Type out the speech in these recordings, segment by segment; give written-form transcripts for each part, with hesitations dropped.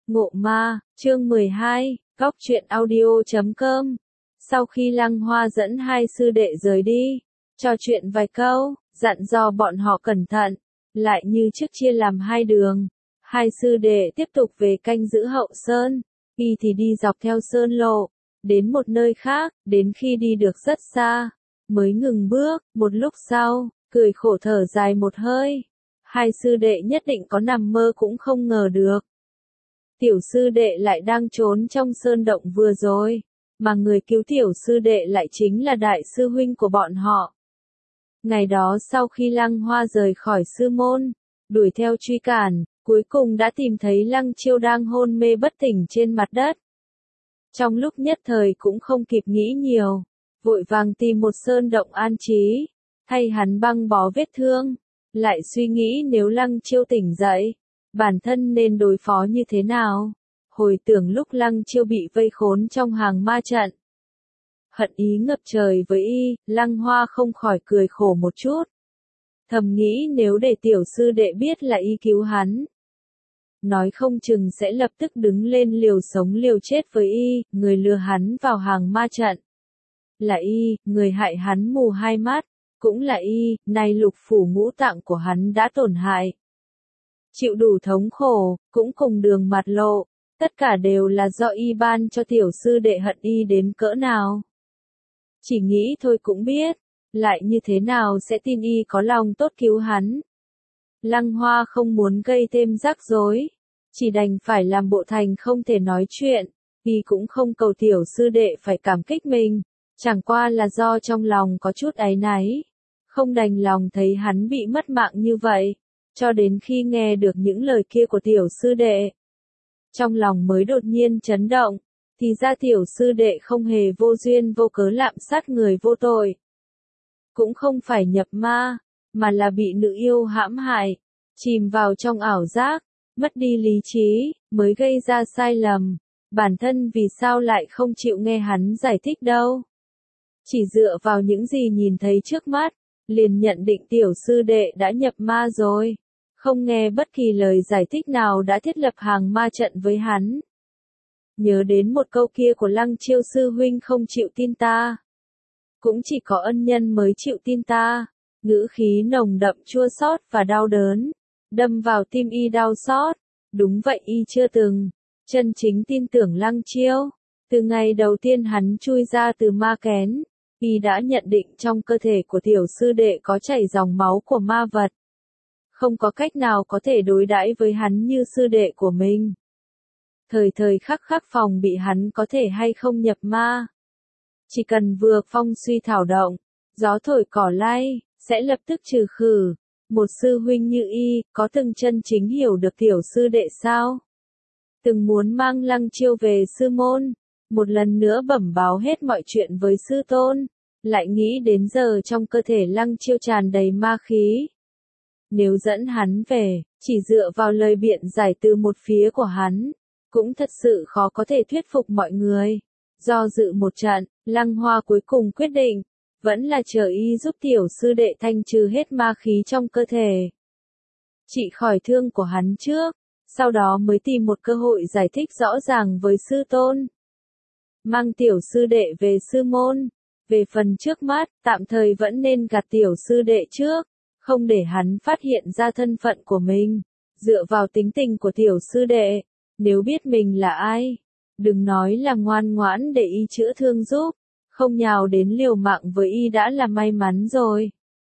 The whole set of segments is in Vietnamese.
Ngộ ma, chương 12, góc truyện audio.com. Sau khi Lăng Hoa dẫn hai sư đệ rời đi, trò chuyện vài câu, dặn dò bọn họ cẩn thận, lại như trước chia làm hai đường. Hai sư đệ tiếp tục về canh giữ hậu sơn, y thì đi dọc theo sơn lộ, đến một nơi khác, đến khi đi được rất xa, mới ngừng bước, một lúc sau, cười khổ thở dài một hơi. Hai sư đệ nhất định có nằm mơ cũng không ngờ được. Tiểu sư đệ lại đang trốn trong sơn động vừa rồi, mà người cứu tiểu sư đệ lại chính là đại sư huynh của bọn họ. Ngày đó sau khi Lăng Hoa rời khỏi sư môn, đuổi theo truy cản, cuối cùng đã tìm thấy Lăng Chiêu đang hôn mê bất tỉnh trên mặt đất. Trong lúc nhất thời cũng không kịp nghĩ nhiều, vội vàng tìm một sơn động an trí, thay hắn băng bó vết thương, lại suy nghĩ nếu Lăng Chiêu tỉnh dậy, bản thân nên đối phó như thế nào. Hồi tưởng lúc Lăng Chiêu bị vây khốn trong hàng ma trận, hận ý ngập trời với y, Lăng Hoa không khỏi cười khổ một chút. Thầm nghĩ nếu để tiểu sư đệ biết là y cứu hắn, nói không chừng sẽ lập tức đứng lên liều sống liều chết với y, người lừa hắn vào hàng ma trận. Là y, người hại hắn mù hai mắt, cũng là y, nay lục phủ ngũ tạng của hắn đã tổn hại. Chịu đủ thống khổ, cũng cùng đường mặt lộ, tất cả đều là do y ban cho tiểu sư đệ hận y đến cỡ nào. Chỉ nghĩ thôi cũng biết, lại như thế nào sẽ tin y có lòng tốt cứu hắn. Lăng Hoa không muốn gây thêm rắc rối, chỉ đành phải làm bộ thành không thể nói chuyện, y cũng không cầu tiểu sư đệ phải cảm kích mình, chẳng qua là do trong lòng có chút áy náy, không đành lòng thấy hắn bị mất mạng như vậy, cho đến khi nghe được những lời kia của tiểu sư đệ. Trong lòng mới đột nhiên chấn động, thì ra tiểu sư đệ không hề vô duyên vô cớ lạm sát người vô tội. Cũng không phải nhập ma, mà là bị nữ yêu hãm hại, chìm vào trong ảo giác, mất đi lý trí, mới gây ra sai lầm. Bản thân vì sao lại không chịu nghe hắn giải thích đâu. Chỉ dựa vào những gì nhìn thấy trước mắt, liền nhận định tiểu sư đệ đã nhập ma rồi. Không nghe bất kỳ lời giải thích nào đã thiết lập hàng ma trận với hắn. Nhớ đến một câu kia của Lăng Chiêu sư huynh không chịu tin ta. Cũng chỉ có ân nhân mới chịu tin ta. Ngữ khí nồng đậm chua xót và đau đớn, đâm vào tim y đau xót. Đúng vậy, y chưa từng chân chính tin tưởng Lăng Chiêu. Từ ngày đầu tiên hắn chui ra từ ma kén, y đã nhận định trong cơ thể của tiểu sư đệ có chảy dòng máu của ma vật. Không có cách nào có thể đối đãi với hắn như sư đệ của mình. Thời thời khắc khắc phòng bị hắn có thể hay không nhập ma. Chỉ cần vừa phong suy thảo động, gió thổi cỏ lay, sẽ lập tức trừ khử. Một sư huynh như y, có từng chân chính hiểu được tiểu sư đệ sao? Từng muốn mang Lăng Chiêu về sư môn, một lần nữa bẩm báo hết mọi chuyện với sư tôn, lại nghĩ đến giờ trong cơ thể Lăng Chiêu tràn đầy ma khí. Nếu dẫn hắn về, chỉ dựa vào lời biện giải từ một phía của hắn, cũng thật sự khó có thể thuyết phục mọi người. Do dự một trận, Lăng Hoa cuối cùng quyết định, vẫn là chờ y giúp tiểu sư đệ thanh trừ hết ma khí trong cơ thể. Trị khỏi thương của hắn trước, sau đó mới tìm một cơ hội giải thích rõ ràng với sư tôn. Mang tiểu sư đệ về sư môn, về phần trước mắt, tạm thời vẫn nên gạt tiểu sư đệ trước. Không để hắn phát hiện ra thân phận của mình. Dựa vào tính tình của tiểu sư đệ, nếu biết mình là ai, đừng nói là ngoan ngoãn để y chữa thương giúp, không nhào đến liều mạng với y đã là may mắn rồi.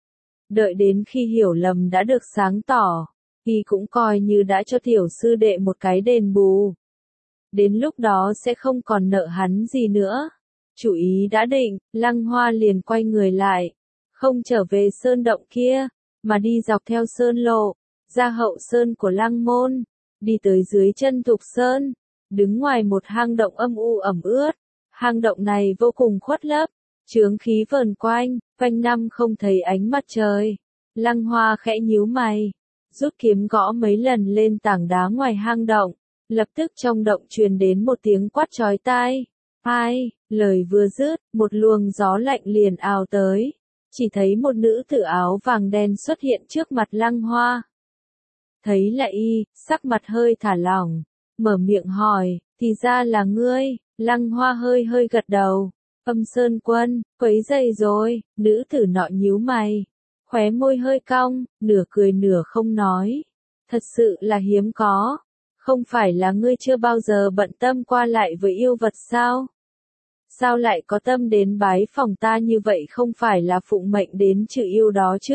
Đợi đến khi hiểu lầm đã được sáng tỏ, y cũng coi như đã cho tiểu sư đệ một cái đền bù. Đến lúc đó sẽ không còn nợ hắn gì nữa. Chủ ý đã định, Lăng Hoa liền quay người lại. Không trở về sơn động kia, mà đi dọc theo sơn lộ, ra hậu sơn của Lăng môn, đi tới dưới chân Thục Sơn, đứng ngoài một hang động âm u ẩm ướt. Hang động này vô cùng khuất lấp, chướng khí vờn quanh, quanh năm không thấy ánh mặt trời. Lăng Hoa khẽ nhíu mày, rút kiếm gõ mấy lần lên tảng đá ngoài hang động, lập tức trong động truyền đến một tiếng quát chói tai. Ai, lời vừa dứt, một luồng gió lạnh liền ào tới. Chỉ thấy một nữ tử áo vàng đen xuất hiện trước mặt Lăng Hoa. Thấy là y, sắc mặt hơi thả lỏng, mở miệng hỏi, thì ra là ngươi. Lăng Hoa hơi hơi gật đầu. Âm Sơn Quân, quấy rầy rồi. Nữ tử nọ nhíu mày, khóe môi hơi cong, nửa cười nửa không nói. Thật sự là hiếm có. Không phải là ngươi chưa bao giờ bận tâm qua lại với yêu vật sao? Sao lại có tâm đến bái phòng ta như vậy, không phải là phụng mệnh đến trừ yêu đó chứ?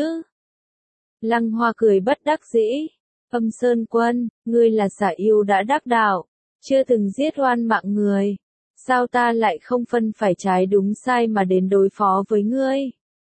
Lăng Hoa cười bất đắc dĩ. Âm Sơn Quân, ngươi là xả yêu đã đắc đạo, chưa từng giết oan mạng người. Sao ta lại không phân phải trái đúng sai mà đến đối phó với ngươi?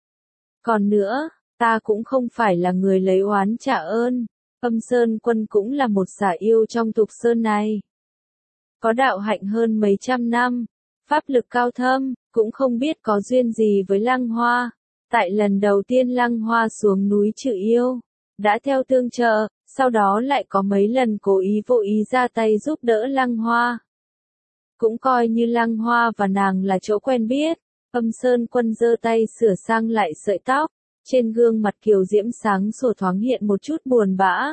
Còn nữa, ta cũng không phải là người lấy oán trả ơn. Âm Sơn Quân cũng là một xả yêu trong tục sơn này. Có đạo hạnh hơn mấy trăm năm, pháp lực cao thâm, cũng không biết có duyên gì với Lăng Hoa. Tại lần đầu tiên Lăng Hoa xuống núi trừ yêu, đã theo tương trợ, sau đó lại có mấy lần cố ý vô ý ra tay giúp đỡ Lăng Hoa. Cũng coi như Lăng Hoa và nàng là chỗ quen biết. Âm Sơn Quân giơ tay sửa sang lại sợi tóc, trên gương mặt kiều diễm sáng sủa thoáng hiện một chút buồn bã.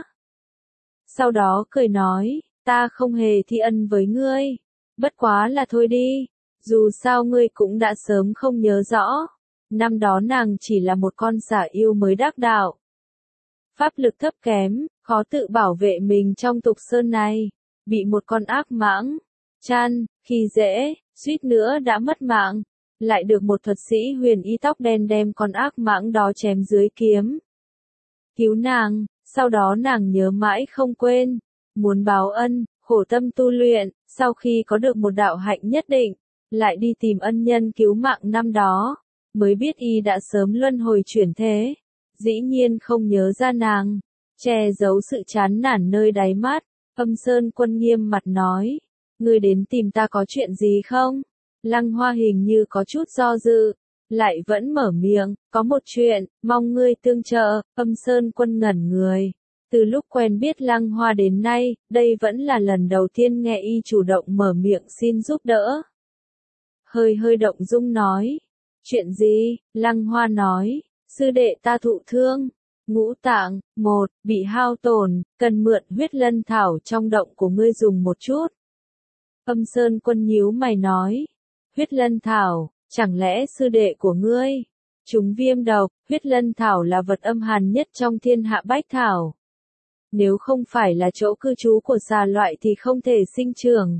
Sau đó cười nói, ta không hề thi ân với ngươi, bất quá là thôi đi, dù sao ngươi cũng đã sớm không nhớ rõ. Năm đó nàng chỉ là một con xả yêu mới đắc đạo. Pháp lực thấp kém, khó tự bảo vệ mình trong tục sơn này, bị một con ác mãng chăn khi dễ, suýt nữa đã mất mạng, lại được một thuật sĩ huyền y tóc đen đem con ác mãng đó chém dưới kiếm. Cứu nàng, sau đó nàng nhớ mãi không quên, muốn báo ân, khổ tâm tu luyện, sau khi có được một đạo hạnh nhất định, lại đi tìm ân nhân cứu mạng năm đó, mới biết y đã sớm luân hồi chuyển thế. Dĩ nhiên không nhớ ra nàng, che giấu sự chán nản nơi đáy mắt. Âm Sơn Quân nghiêm mặt nói, ngươi đến tìm ta có chuyện gì không? Lăng Hoa hình như có chút do dự, lại vẫn mở miệng, có một chuyện, mong ngươi tương trợ. Âm Sơn Quân ngẩn người. Từ lúc quen biết Lăng Hoa đến nay, đây vẫn là lần đầu tiên nghe y chủ động mở miệng xin giúp đỡ. Hơi hơi động dung nói, chuyện gì? Lăng Hoa nói, sư đệ ta thụ thương, ngũ tạng, một, bị hao tổn, cần mượn huyết lân thảo trong động của ngươi dùng một chút. Âm Sơn Quân nhíu mày nói, huyết lân thảo, chẳng lẽ sư đệ của ngươi trúng viêm độc? Huyết lân thảo là vật âm hàn nhất trong thiên hạ bách thảo. Nếu không phải là chỗ cư trú của xà loại thì không thể sinh trưởng.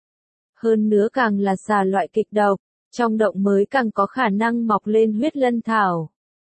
Hơn nữa càng là xà loại kịch độc, trong động mới càng có khả năng mọc lên huyết lân thảo.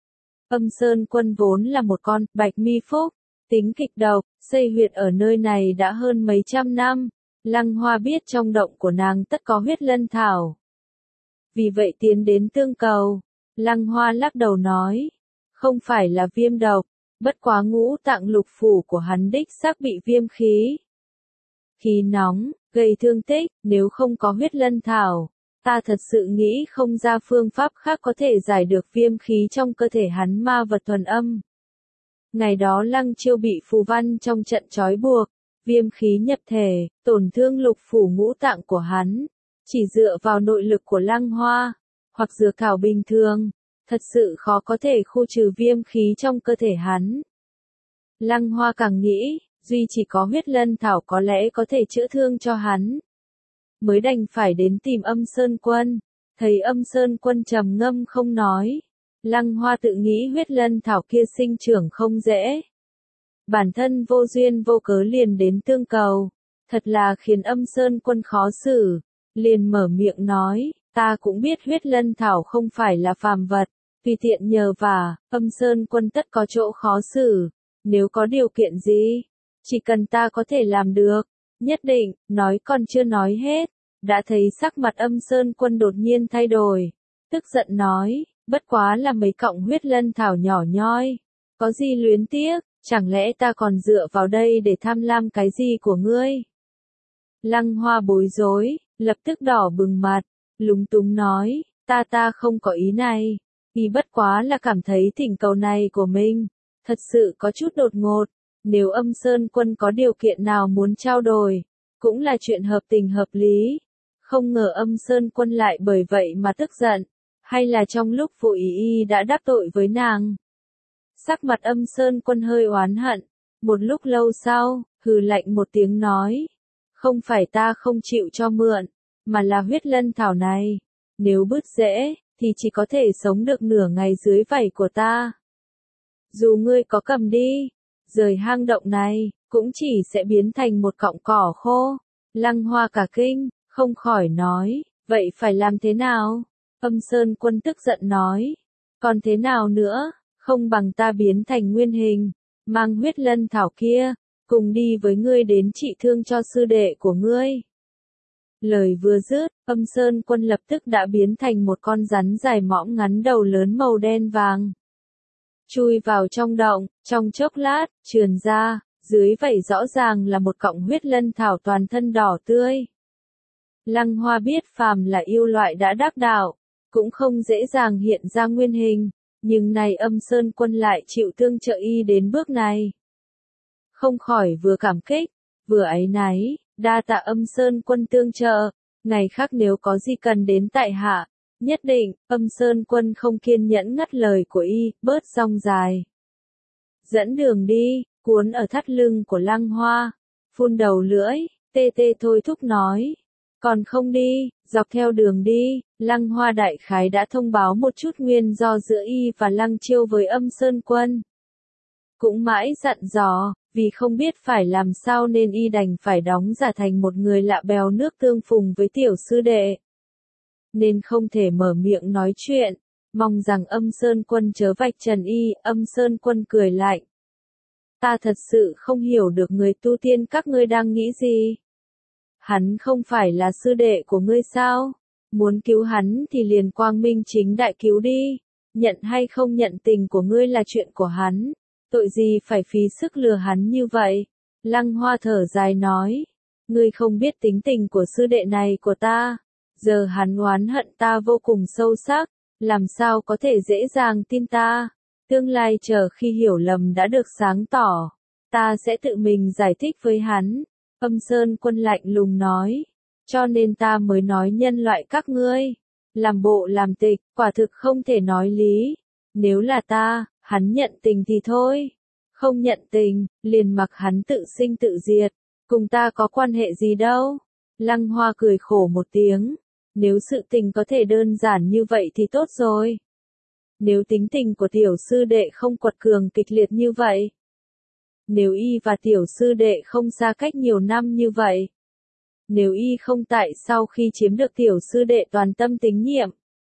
Âm Sơn Quân vốn là một con bạch mi phúc, tính kịch độc, xây huyệt ở nơi này đã hơn mấy trăm năm. Lăng Hoa biết trong động của nàng tất có huyết lân thảo. Vì vậy tiến đến tương cầu. Lăng Hoa lắc đầu nói, không phải là viêm độc, bất quá ngũ tạng lục phủ của hắn đích xác bị viêm khí. Khí nóng, gây thương tích, nếu không có huyết lân thảo, ta thật sự nghĩ không ra phương pháp khác có thể giải được viêm khí trong cơ thể hắn ma vật thuần âm. Ngày đó Lăng Chiêu bị phù văn trong trận trói buộc, viêm khí nhập thể, tổn thương lục phủ ngũ tạng của hắn. Chỉ dựa vào nội lực của Lăng Hoa, hoặc dược thảo bình thường, thật sự khó có thể khu trừ viêm khí trong cơ thể hắn. Lăng Hoa càng nghĩ, duy chỉ có huyết lân thảo có lẽ có thể chữa thương cho hắn. Mới đành phải đến tìm Âm Sơn Quân. Thấy Âm Sơn Quân trầm ngâm không nói, Lăng Hoa tự nghĩ huyết lân thảo kia sinh trưởng không dễ. Bản thân vô duyên vô cớ liền đến tương cầu, thật là khiến Âm Sơn Quân khó xử. Liền mở miệng nói, ta cũng biết huyết lân thảo không phải là phàm vật, tùy tiện nhờ vả. Âm Sơn Quân tất có chỗ khó xử, nếu có điều kiện gì, chỉ cần ta có thể làm được, nhất định. Nói còn chưa nói hết, đã thấy sắc mặt Âm Sơn Quân đột nhiên thay đổi, tức giận nói, bất quá là mấy cọng huyết lân thảo nhỏ nhoi, có gì luyến tiếc, chẳng lẽ ta còn dựa vào đây để tham lam cái gì của ngươi? Lăng Hoa bối rối, lập tức đỏ bừng mặt, lúng túng nói, ta không có ý này, y bất quá là cảm thấy thỉnh cầu này của mình thật sự có chút đột ngột. Nếu Âm Sơn Quân có điều kiện nào muốn trao đổi, cũng là chuyện hợp tình hợp lý. Không ngờ Âm Sơn Quân lại bởi vậy mà tức giận, hay là trong lúc vô ý y đã đắc tội với nàng. Sắc mặt Âm Sơn Quân hơi oán hận, một lúc lâu sau, hừ lạnh một tiếng nói, Không phải ta không chịu cho mượn, mà là huyết lân thảo này. Nếu bứt rễ, thì chỉ có thể sống được nửa ngày dưới vảy của ta. Dù ngươi có cầm đi, rời hang động này, cũng chỉ sẽ biến thành một cọng cỏ khô. Lăng Hoa cả kinh, không khỏi nói, vậy phải làm thế nào? Âm Sơn Quân tức giận nói, còn thế nào nữa, không bằng ta biến thành nguyên hình, mang huyết lân thảo kia, cùng đi với ngươi đến trị thương cho sư đệ của ngươi. Lời vừa dứt, Âm Sơn Quân lập tức đã biến thành một con rắn dài mõm ngắn đầu lớn màu đen vàng. Chui vào trong động, trong chốc lát, trườn ra, dưới vảy rõ ràng là một cọng huyết lân thảo toàn thân đỏ tươi. Lăng Hoa biết phàm là yêu loại đã đắc đạo, cũng không dễ dàng hiện ra nguyên hình, nhưng này Âm Sơn Quân lại chịu tương trợ y đến bước này. Không khỏi vừa cảm kích, vừa áy náy, đa tạ Âm Sơn Quân tương trợ, ngày khác nếu có gì cần đến tại hạ, nhất định. Âm Sơn Quân không kiên nhẫn ngắt lời của y, bớt rong dài. Dẫn đường đi, cuốn ở thắt lưng của Lăng Hoa, phun đầu lưỡi, tê tê thôi thúc nói. Còn không đi, dọc theo đường đi, Lăng Hoa đại khái đã thông báo một chút nguyên do giữa y và Lăng Chiêu với Âm Sơn Quân. Cũng mãi dặn dò, vì không biết phải làm sao nên y đành phải đóng giả thành một người lạ bèo nước tương phùng với tiểu sư đệ. Nên không thể mở miệng nói chuyện, mong rằng Âm Sơn Quân chớ vạch trần y. Âm Sơn Quân cười lạnh. Ta thật sự không hiểu được người tu tiên các ngươi đang nghĩ gì. Hắn không phải là sư đệ của ngươi sao? Muốn cứu hắn thì liền quang minh chính đại cứu đi. Nhận hay không nhận tình của ngươi là chuyện của hắn. Tội gì phải phí sức lừa hắn như vậy? Lăng Hoa thở dài nói. Ngươi không biết tính tình của sư đệ này của ta. Giờ hắn oán hận ta vô cùng sâu sắc. Làm sao có thể dễ dàng tin ta? Tương lai chờ khi hiểu lầm đã được sáng tỏ. Ta sẽ tự mình giải thích với hắn. Âm Sơn Quân lạnh lùng nói. Cho nên ta mới nói nhân loại các ngươi. Làm bộ làm tịch, quả thực không thể nói lý. Nếu là ta, hắn nhận tình thì thôi. Không nhận tình, liền mặc hắn tự sinh tự diệt. Cùng ta có quan hệ gì đâu. Lăng Hoa cười khổ một tiếng. Nếu sự tình có thể đơn giản như vậy thì tốt rồi. Nếu tính tình của tiểu sư đệ không quật cường kịch liệt như vậy. Nếu y và tiểu sư đệ không xa cách nhiều năm như vậy. Nếu y không tại sau khi chiếm được tiểu sư đệ toàn tâm tín nhiệm.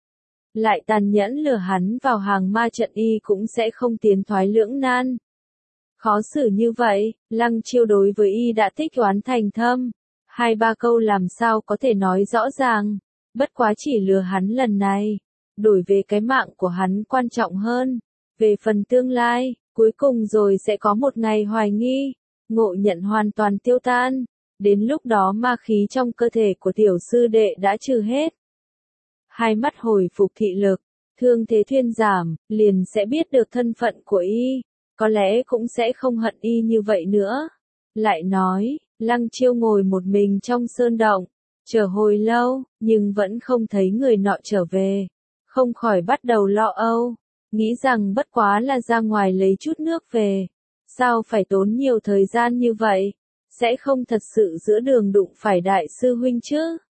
Lại tàn nhẫn lừa hắn vào hàng ma trận y cũng sẽ không tiến thoái lưỡng nan. Khó xử như vậy, Lăng Chiêu đối với y đã tích oán thành thâm. 2-3 câu làm sao có thể nói rõ ràng. Bất quá chỉ lừa hắn lần này. Đổi về cái mạng của hắn quan trọng hơn. Về phần tương lai, cuối cùng rồi sẽ có một ngày hoài nghi. Ngộ nhận hoàn toàn tiêu tan. Đến lúc đó ma khí trong cơ thể của tiểu sư đệ đã trừ hết. Hai mắt hồi phục thị lực, thương thế thuyên giảm, liền sẽ biết được thân phận của y. Có lẽ cũng sẽ không hận y như vậy nữa. Lại nói, Lăng Chiêu ngồi một mình trong sơn động. Chờ hồi lâu, nhưng vẫn không thấy người nọ trở về. Không khỏi bắt đầu lo âu. Nghĩ rằng bất quá là ra ngoài lấy chút nước về. Sao phải tốn nhiều thời gian như vậy? Sẽ không thật sự giữa đường đụng phải đại sư huynh chứ?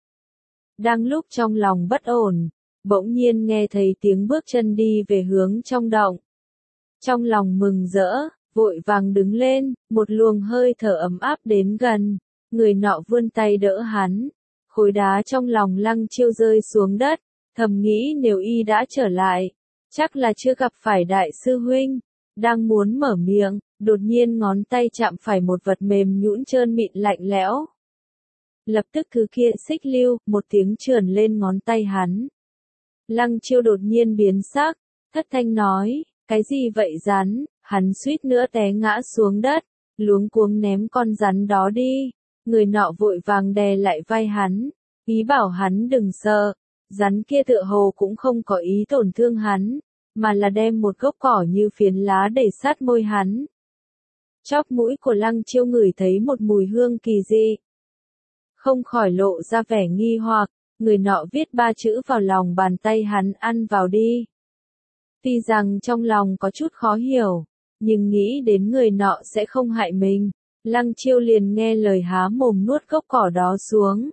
Đang lúc trong lòng bất ổn, bỗng nhiên nghe thấy tiếng bước chân đi về hướng trong động. Trong lòng mừng rỡ, vội vàng đứng lên, một luồng hơi thở ấm áp đến gần. Người nọ vươn tay đỡ hắn. Khối đá trong lòng Lăng Chiêu rơi xuống đất, thầm nghĩ nếu y đã trở lại, chắc là chưa gặp phải đại sư huynh. Đang muốn mở miệng, đột nhiên ngón tay chạm phải một vật mềm nhũn trơn mịn lạnh lẽo. Lập tức thứ kia xích lưu, một tiếng trườn lên ngón tay hắn. Lăng Chiêu đột nhiên biến sắc, thất thanh nói, cái gì vậy rắn? Hắn suýt nữa té ngã xuống đất, luống cuống ném con rắn đó đi. Người nọ vội vàng đè lại vai hắn, ý bảo hắn đừng sợ. Rắn kia tựa hồ cũng không có ý tổn thương hắn, mà là đem một gốc cỏ như phiến lá để sát môi hắn. Chóp mũi của Lăng Chiêu ngửi thấy một mùi hương kỳ dị. Không khỏi lộ ra vẻ nghi hoặc, người nọ viết 3 chữ vào lòng bàn tay hắn, ăn vào đi. Tuy rằng trong lòng có chút khó hiểu, nhưng nghĩ đến người nọ sẽ không hại mình, Lăng Chiêu liền nghe lời há mồm nuốt gốc cỏ đó xuống.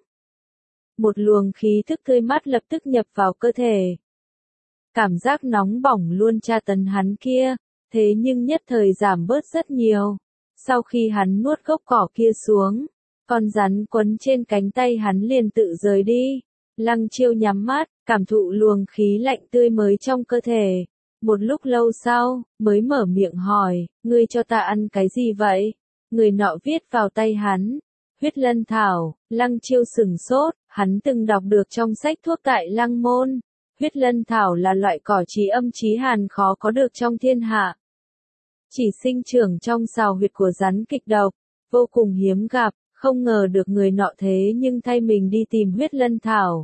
Một luồng khí thức tươi mát lập tức nhập vào cơ thể. Cảm giác nóng bỏng luôn tra tấn hắn kia, thế nhưng nhất thời giảm bớt rất nhiều. Sau khi hắn nuốt gốc cỏ kia xuống, con rắn quấn trên cánh tay hắn liền tự rời đi. Lăng Chiêu nhắm mắt, cảm thụ luồng khí lạnh tươi mới trong cơ thể. Một lúc lâu sau, mới mở miệng hỏi, ngươi cho ta ăn cái gì vậy? Người nọ viết vào tay hắn, huyết lân thảo. Lăng Chiêu sửng sốt, hắn từng đọc được trong sách thuốc tại Lăng Môn. Huyết lân thảo là loại cỏ chí âm chí hàn khó có được trong thiên hạ. Chỉ sinh trưởng trong sào huyệt của rắn kịch độc, vô cùng hiếm gặp, không ngờ được người nọ thế nhưng thay mình đi tìm huyết lân thảo.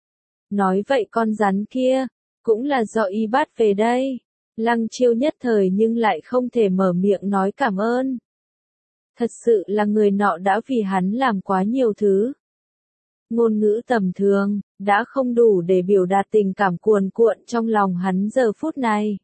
Nói vậy con rắn kia, cũng là do y bắt về đây. Lăng Chiêu nhất thời nhưng lại không thể mở miệng nói cảm ơn. Thật sự là người nọ đã vì hắn làm quá nhiều thứ. Ngôn ngữ tầm thường, đã không đủ để biểu đạt tình cảm cuồn cuộn trong lòng hắn giờ phút này.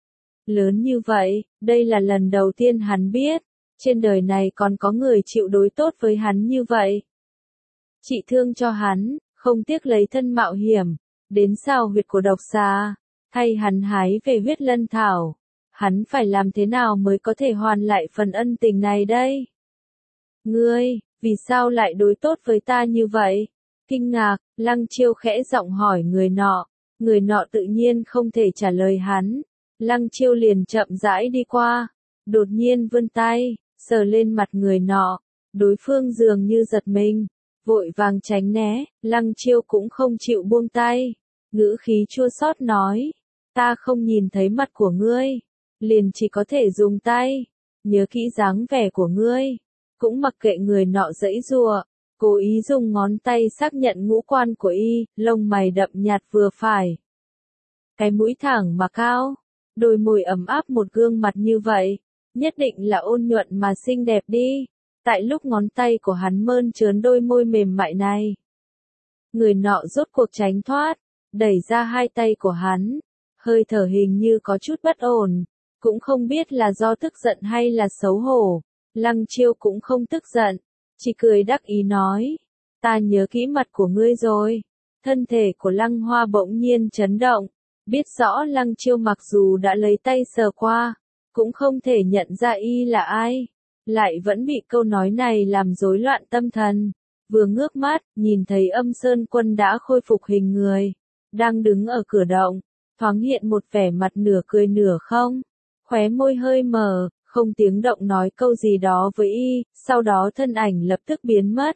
Lớn như vậy, đây là lần đầu tiên hắn biết, trên đời này còn có người chịu đối tốt với hắn như vậy. Trị thương cho hắn, không tiếc lấy thân mạo hiểm, đến sào huyệt của độc xà, thay hắn hái về huyết lân thảo. Hắn phải làm thế nào mới có thể hoàn lại phần ân tình này đây? Ngươi, vì sao lại đối tốt với ta như vậy? Kinh ngạc, Lăng Chiêu khẽ giọng hỏi người nọ tự nhiên không thể trả lời hắn. Lăng Chiêu liền chậm rãi đi qua, đột nhiên vươn tay, sờ lên mặt người nọ, đối phương dường như giật mình, vội vàng tránh né. Lăng Chiêu cũng không chịu buông tay, ngữ khí chua xót nói, ta không nhìn thấy mặt của ngươi, liền chỉ có thể dùng tay, nhớ kỹ dáng vẻ của ngươi. Cũng mặc kệ người nọ giãy giụa, cố ý dùng ngón tay xác nhận ngũ quan của y, lông mày đậm nhạt vừa phải. Cái mũi thẳng mà cao, đôi môi ấm áp, một gương mặt như vậy, nhất định là ôn nhuận mà xinh đẹp đi. Tại lúc ngón tay của hắn mơn trớn đôi môi mềm mại này, người nọ rốt cuộc tránh thoát, đẩy ra hai tay của hắn, hơi thở hình như có chút bất ổn, cũng không biết là do tức giận hay là xấu hổ. Lăng Chiêu cũng không tức giận, chỉ cười đắc ý nói, ta nhớ kỹ mặt của ngươi rồi. Thân thể của Lăng Hoa bỗng nhiên chấn động, biết rõ Lăng Chiêu mặc dù đã lấy tay sờ qua, cũng không thể nhận ra y là ai, lại vẫn bị câu nói này làm rối loạn tâm thần. Vừa ngước mắt, nhìn thấy Âm Sơn Quân đã khôi phục hình người, đang đứng ở cửa động, thoáng hiện một vẻ mặt nửa cười nửa không, khóe môi hơi mở, không tiếng động nói câu gì đó với y, sau đó thân ảnh lập tức biến mất.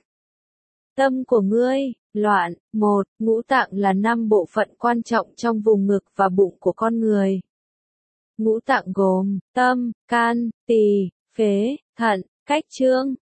Tâm của ngươi, loạn. Ngũ tạng là 5 bộ phận quan trọng trong vùng ngực và bụng của con người. Ngũ tạng gồm tâm, can, tỳ, phế, thận, cách trương,